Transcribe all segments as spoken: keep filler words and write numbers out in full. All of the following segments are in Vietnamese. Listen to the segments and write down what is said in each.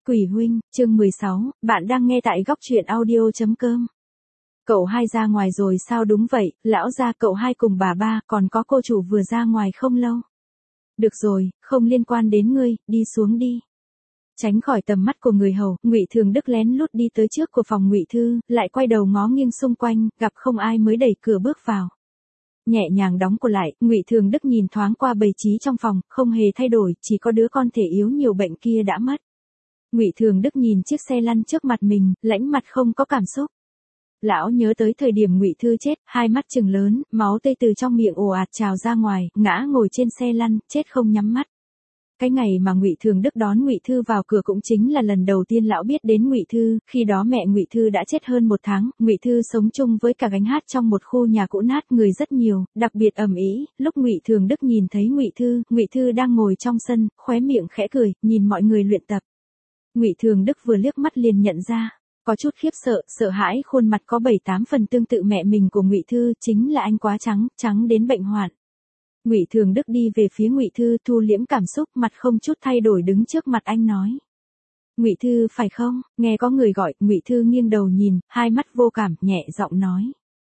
Quỷ huynh, chương mười sáu, bạn đang nghe tại góc truyện audio chấm com. Cậu hai ra ngoài rồi sao? Đúng vậy, lão gia, cậu hai cùng bà ba, còn có cô chủ vừa ra ngoài không lâu. Được rồi, không liên quan đến ngươi, đi xuống đi. Tránh khỏi tầm mắt của người hầu, Ngụy Thường Đức lén lút đi tới trước của phòng Ngụy Thư, lại quay đầu ngó nghiêng xung quanh, gặp không ai mới đẩy cửa bước vào. Nhẹ nhàng đóng cửa lại, Ngụy Thường Đức nhìn thoáng qua bày trí trong phòng, không hề thay đổi, chỉ có đứa con thể yếu nhiều bệnh kia đã mất. Ngụy Thường Đức nhìn chiếc xe lăn trước mặt mình, lãnh mặt không có cảm xúc. Lão nhớ tới thời điểm Ngụy Thư chết, hai mắt trừng lớn, máu tươi từ trong miệng ồ ạt trào ra ngoài, ngã ngồi trên xe lăn, chết không nhắm mắt. Cái ngày mà Ngụy Thường Đức đón Ngụy Thư vào cửa cũng chính là lần đầu tiên lão biết đến Ngụy Thư, khi đó mẹ Ngụy Thư đã chết hơn một tháng, Ngụy Thư sống chung với cả gánh hát trong một khu nhà cũ nát, người rất nhiều, đặc biệt ầm ĩ. Lúc Ngụy Thường Đức nhìn thấy Ngụy Thư, Ngụy Thư đang ngồi trong sân, khóe miệng khẽ cười, nhìn mọi người luyện tập. Ngụy Thường Đức vừa liếc mắt liền nhận ra, có chút khiếp sợ, sợ hãi, khuôn mặt có bảy tám phần tương tự mẹ mình của Ngụy Thư, chính là anh quá trắng, trắng đến bệnh hoạn. Ngụy Thường Đức đi về phía Ngụy Thư, thu liễm cảm xúc, mặt không chút thay đổi đứng trước mặt anh nói: "Ngụy Thư phải không?" Nghe có người gọi, Ngụy Thư nghiêng đầu nhìn, hai mắt vô cảm, nhẹ giọng nói: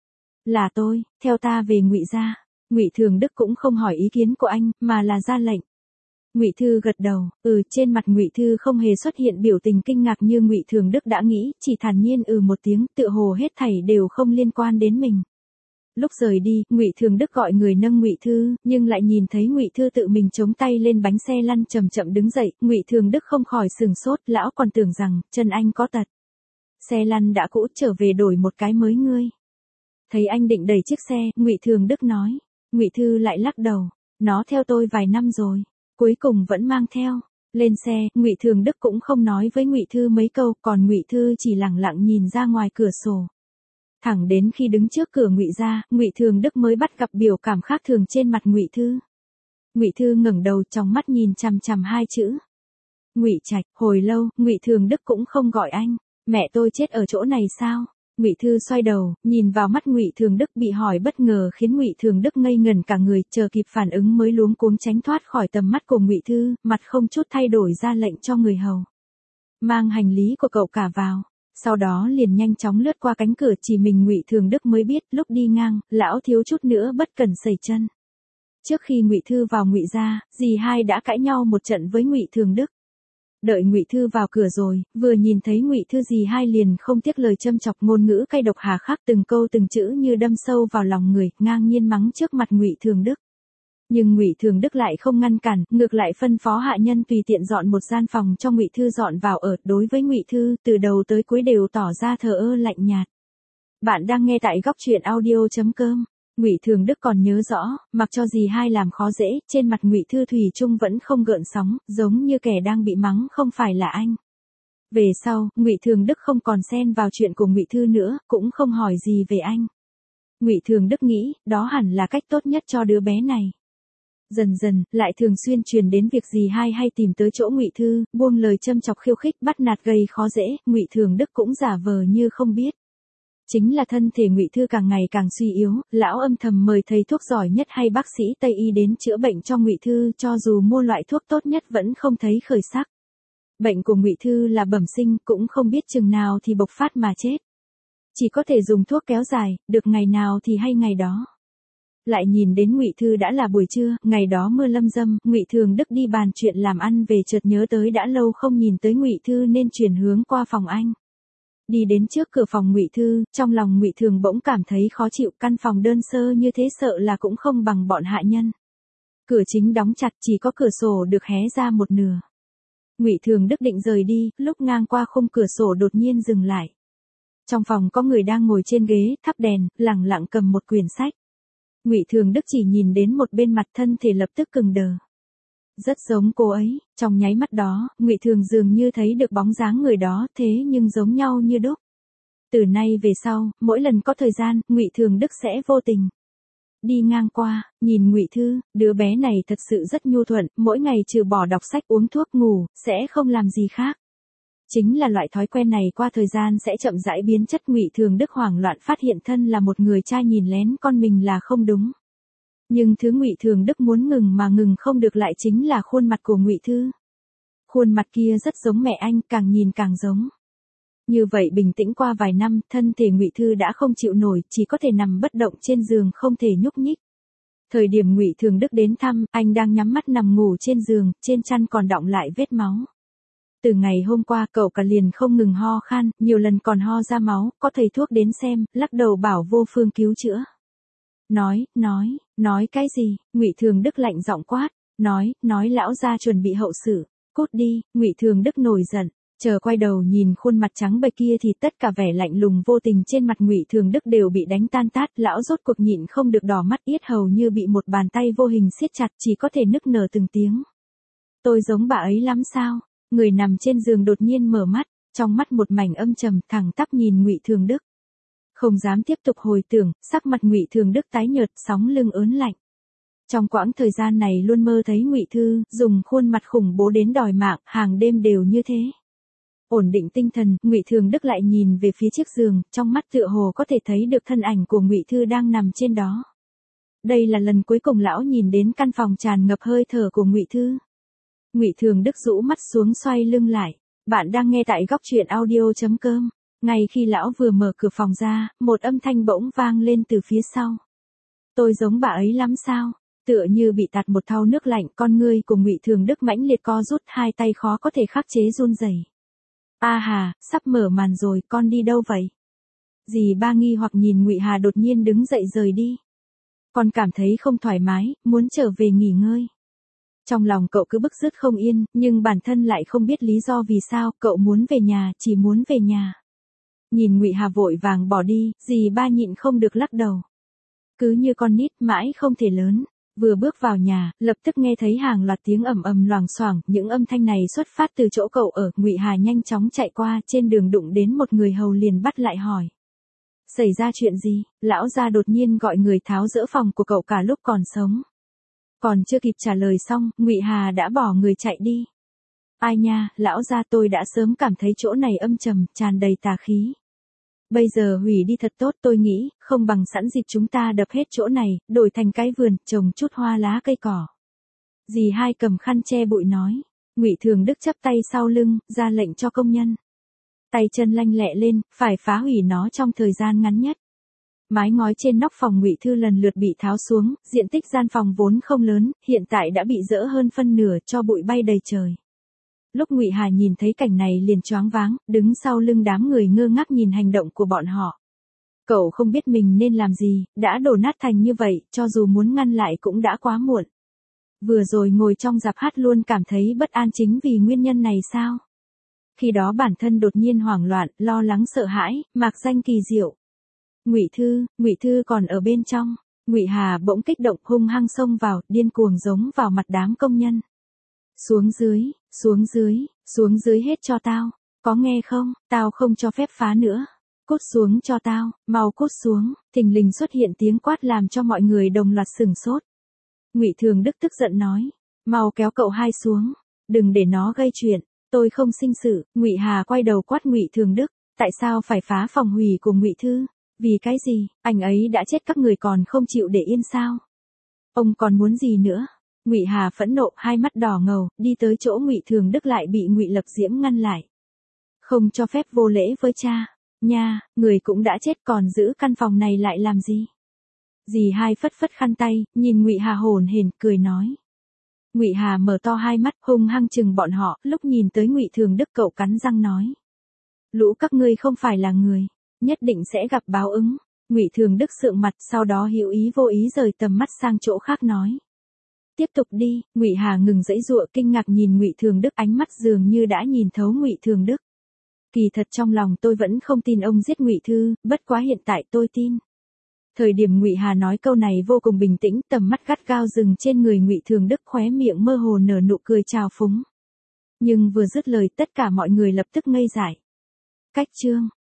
"Là tôi, theo ta về Ngụy gia." Ngụy Thường Đức cũng không hỏi ý kiến của anh, mà là ra lệnh. Ngụy Thư gật đầu, ừ, trên mặt Ngụy Thư không hề xuất hiện biểu tình kinh ngạc như Ngụy Thường Đức đã nghĩ, chỉ thản nhiên ừ một tiếng, tựa hồ hết thảy đều không liên quan đến mình. Lúc rời đi, Ngụy Thường Đức gọi người nâng Ngụy Thư, nhưng lại nhìn thấy Ngụy Thư tự mình chống tay lên bánh xe lăn chậm chậm đứng dậy, Ngụy Thường Đức không khỏi sừng sốt, lão còn tưởng rằng chân anh có tật. Xe lăn đã cũ, trở về đổi một cái mới ngươi. Thấy anh định đẩy chiếc xe, Ngụy Thường Đức nói. Ngụy Thư lại lắc đầu, nó theo tôi vài năm rồi, cuối cùng vẫn mang theo. Lên xe, Ngụy Thường Đức cũng không nói với Ngụy Thư mấy câu, còn Ngụy Thư chỉ lẳng lặng nhìn ra ngoài cửa sổ. Thẳng đến khi đứng trước cửa Ngụy gia, Ngụy Thường Đức mới bắt gặp biểu cảm khác thường trên mặt Ngụy Thư. Ngụy Thư ngẩng đầu, trong mắt nhìn chằm chằm hai chữ Ngụy Trạch. Hồi lâu, Ngụy Thường Đức cũng không gọi anh. Mẹ tôi chết ở chỗ này sao? Ngụy Thư xoay đầu, nhìn vào mắt Ngụy Thường Đức, bị hỏi bất ngờ khiến Ngụy Thường Đức ngây ngẩn cả người, chờ kịp phản ứng mới luống cuống tránh thoát khỏi tầm mắt của Ngụy Thư, mặt không chút thay đổi ra lệnh cho người hầu mang hành lý của cậu cả vào. Sau đó liền nhanh chóng lướt qua cánh cửa, chỉ mình Ngụy Thường Đức mới biết, lúc đi ngang, lão thiếu chút nữa bất cẩn sẩy chân. Trước khi Ngụy Thư vào Ngụy gia, dì hai đã cãi nhau một trận với Ngụy Thường Đức. Đợi Ngụy Thư vào cửa rồi, vừa nhìn thấy Ngụy Thư dì hai liền không tiếc lời châm chọc, ngôn ngữ cay độc hà khắc, từng câu từng chữ như đâm sâu vào lòng người, ngang nhiên mắng trước mặt Ngụy Thường Đức. Nhưng Ngụy Thường Đức lại không ngăn cản, ngược lại phân phó hạ nhân tùy tiện dọn một gian phòng cho Ngụy Thư dọn vào ở. Đối với Ngụy Thư, từ đầu tới cuối đều tỏ ra thờ ơ lạnh nhạt. Bạn đang nghe tại góc truyện audio chấm com. Ngụy Thường Đức còn nhớ rõ, mặc cho dì hai làm khó dễ, trên mặt Ngụy Thư thủy chung vẫn không gợn sóng, giống như kẻ đang bị mắng không phải là anh. Về sau, Ngụy Thường Đức không còn xen vào chuyện của Ngụy Thư nữa, cũng không hỏi gì về anh. Ngụy Thường Đức nghĩ, đó hẳn là cách tốt nhất cho đứa bé này. Dần dần, lại thường xuyên truyền đến việc dì hai hay tìm tới chỗ Ngụy Thư, buông lời châm chọc khiêu khích, bắt nạt gây khó dễ, Ngụy Thường Đức cũng giả vờ như không biết. Chính là thân thể Ngụy Thư càng ngày càng suy yếu, lão âm thầm mời thầy thuốc giỏi nhất hay bác sĩ Tây y đến chữa bệnh cho Ngụy Thư, cho dù mua loại thuốc tốt nhất vẫn không thấy khởi sắc. Bệnh của Ngụy Thư là bẩm sinh, cũng không biết chừng nào thì bộc phát mà chết. Chỉ có thể dùng thuốc kéo dài, được ngày nào thì hay ngày đó. Lại nhìn đến Ngụy Thư đã là buổi trưa, ngày đó mưa lâm dâm, Ngụy Thường Đức đi bàn chuyện làm ăn về chợt nhớ tới đã lâu không nhìn tới Ngụy Thư nên chuyển hướng qua phòng anh. Đi đến trước cửa phòng Ngụy Thư, trong lòng Ngụy Thường bỗng cảm thấy khó chịu, căn phòng đơn sơ như thế sợ là cũng không bằng bọn hạ nhân. Cửa chính đóng chặt, chỉ có cửa sổ được hé ra một nửa. Ngụy Thường Đức định rời đi, lúc ngang qua khung cửa sổ đột nhiên dừng lại. Trong phòng có người đang ngồi trên ghế, thắp đèn, lẳng lặng cầm một quyển sách. Ngụy Thường Đức chỉ nhìn đến một bên, mặt thân thể lập tức cứng đờ. Rất giống cô ấy, trong nháy mắt đó, Ngụy Thường dường như thấy được bóng dáng người đó, thế nhưng giống nhau như đúc. Từ nay về sau, mỗi lần có thời gian, Ngụy Thường Đức sẽ vô tình đi ngang qua, nhìn Ngụy Thư, đứa bé này thật sự rất nhu thuận, mỗi ngày trừ bỏ đọc sách, uống thuốc, ngủ, sẽ không làm gì khác. Chính là loại thói quen này qua thời gian sẽ chậm rãi biến chất. Ngụy Thường Đức hoảng loạn phát hiện thân là một người cha nhìn lén con mình là không đúng. Nhưng thứ Ngụy Thường Đức muốn ngừng mà ngừng không được lại chính là khuôn mặt của Ngụy Thư. Khuôn mặt kia rất giống mẹ anh, càng nhìn càng giống. Như vậy bình tĩnh qua vài năm, thân thể Ngụy Thư đã không chịu nổi, chỉ có thể nằm bất động trên giường không thể nhúc nhích. Thời điểm Ngụy Thường Đức đến thăm, anh đang nhắm mắt nằm ngủ trên giường, trên chăn còn đọng lại vết máu. Từ ngày hôm qua cậu cả liền không ngừng ho khan, nhiều lần còn ho ra máu, có thầy thuốc đến xem, lắc đầu bảo vô phương cứu chữa. Nói, nói, nói cái gì? Ngụy Thường Đức lạnh giọng quát, nói, nói lão gia chuẩn bị hậu sự, cút đi. Ngụy Thường Đức nổi giận, chờ quay đầu nhìn khuôn mặt trắng bệch kia thì tất cả vẻ lạnh lùng vô tình trên mặt Ngụy Thường Đức đều bị đánh tan tát, lão rốt cuộc nhịn không được đỏ mắt, yết hầu như bị một bàn tay vô hình siết chặt, chỉ có thể nức nở từng tiếng. Tôi giống bà ấy lắm sao? Người nằm trên giường đột nhiên mở mắt, trong mắt một mảnh âm trầm, thẳng tắp nhìn Ngụy Thường Đức. Không dám tiếp tục hồi tưởng, sắc mặt Ngụy Thường Đức tái nhợt, sóng lưng ớn lạnh. Trong quãng thời gian này luôn mơ thấy Ngụy Thư dùng khuôn mặt khủng bố đến đòi mạng, hàng đêm đều như thế. Ổn định tinh thần, Ngụy Thường Đức lại nhìn về phía chiếc giường, trong mắt tựa hồ có thể thấy được thân ảnh của Ngụy Thư đang nằm trên đó. Đây là lần cuối cùng lão nhìn đến căn phòng tràn ngập hơi thở của Ngụy Thư. Ngụy Thường Đức rũ mắt xuống xoay lưng lại. Bạn đang nghe tại góc truyện audio chấm com. Ngay khi lão vừa mở cửa phòng ra, một âm thanh bỗng vang lên từ phía sau. Tôi giống bà ấy lắm sao? Tựa như bị tạt một thau nước lạnh, con ngươi của Ngụy Thường Đức mãnh liệt co rút, hai tay khó có thể khắc chế run rẩy. A Hà, sắp mở màn rồi, con đi đâu vậy? Dì ba nghi hoặc nhìn Ngụy Hà đột nhiên đứng dậy rời đi. Con cảm thấy không thoải mái, muốn trở về nghỉ ngơi. Trong lòng cậu cứ bứt rứt không yên, nhưng bản thân lại không biết lý do vì sao, cậu muốn về nhà, chỉ muốn về nhà. Nhìn Ngụy Hà vội vàng bỏ đi, dì ba nhịn không được lắc đầu. Cứ như con nít mãi không thể lớn. Vừa bước vào nhà, lập tức nghe thấy hàng loạt tiếng ầm ầm loảng xoảng, những âm thanh này xuất phát từ chỗ cậu ở. Ngụy Hà nhanh chóng chạy qua, trên đường đụng đến một người hầu liền bắt lại hỏi. Xảy ra chuyện gì? Lão gia đột nhiên gọi người tháo dỡ phòng của cậu cả lúc còn sống. Còn chưa kịp trả lời xong, Ngụy Hà đã bỏ người chạy đi. Ai nha, lão gia, tôi đã sớm cảm thấy chỗ này âm trầm, tràn đầy tà khí. Bây giờ hủy đi thật tốt, tôi nghĩ, không bằng sẵn dịp chúng ta đập hết chỗ này, đổi thành cái vườn, trồng chút hoa lá cây cỏ. Dì hai cầm khăn che bụi nói. Ngụy Thường Đức chắp tay sau lưng, ra lệnh cho công nhân. Tay chân lanh lẹ lên, phải phá hủy nó trong thời gian ngắn nhất. Mái ngói trên nóc phòng Ngụy Thư lần lượt bị tháo xuống, diện tích gian phòng vốn không lớn, hiện tại đã bị dỡ hơn phân nửa, cho bụi bay đầy trời. Lúc Ngụy Hà nhìn thấy cảnh này liền choáng váng, đứng sau lưng đám người ngơ ngác nhìn hành động của bọn họ. Cậu không biết mình nên làm gì, đã đổ nát thành như vậy, cho dù muốn ngăn lại cũng đã quá muộn. Vừa rồi ngồi trong rạp hát luôn cảm thấy bất an chính vì nguyên nhân này sao? Khi đó bản thân đột nhiên hoảng loạn, lo lắng sợ hãi, mạc danh kỳ diệu. Ngụy Thư, Ngụy Thư còn ở bên trong. Ngụy Hà bỗng kích động hung hăng xông vào, điên cuồng giống vào mặt đám công nhân. Xuống dưới, xuống dưới, xuống dưới hết cho tao, có nghe không, tao không cho phép phá nữa. Cút xuống cho tao, mau cút xuống. Thình lình xuất hiện tiếng quát làm cho mọi người đồng loạt sửng sốt. Ngụy Thường Đức tức giận nói, mau kéo cậu hai xuống, đừng để nó gây chuyện, tôi không sinh sự. Ngụy Hà quay đầu quát Ngụy Thường Đức, tại sao phải phá phòng hủy của Ngụy Thư? Vì cái gì, anh ấy đã chết các người còn không chịu để yên sao? Ông còn muốn gì nữa? Ngụy Hà phẫn nộ, hai mắt đỏ ngầu, đi tới chỗ Ngụy Thường Đức lại bị Ngụy Lập Diễm ngăn lại. Không cho phép vô lễ với cha. Nha, người cũng đã chết còn giữ căn phòng này lại làm gì? Dì hai phất phất khăn tay, nhìn Ngụy Hà hổn hển, cười nói. Ngụy Hà mở to hai mắt, hung hăng chừng bọn họ, lúc nhìn tới Ngụy Thường Đức cậu cắn răng nói. Lũ các ngươi không phải là người, nhất định sẽ gặp báo ứng. Ngụy Thường Đức sượng mặt, sau đó hữu ý vô ý rời tầm mắt sang chỗ khác nói. Tiếp tục đi. Ngụy Hà ngừng giãy giụa, kinh ngạc nhìn Ngụy Thường Đức, ánh mắt dường như đã nhìn thấu Ngụy Thường Đức. Kỳ thật trong lòng tôi vẫn không tin ông giết Ngụy Thư, bất quá hiện tại tôi tin. Thời điểm Ngụy Hà nói câu này vô cùng bình tĩnh, tầm mắt gắt gao dừng trên người Ngụy Thường Đức, khóe miệng mơ hồ nở nụ cười trào phúng. Nhưng vừa dứt lời tất cả mọi người lập tức ngây dại. Cách chương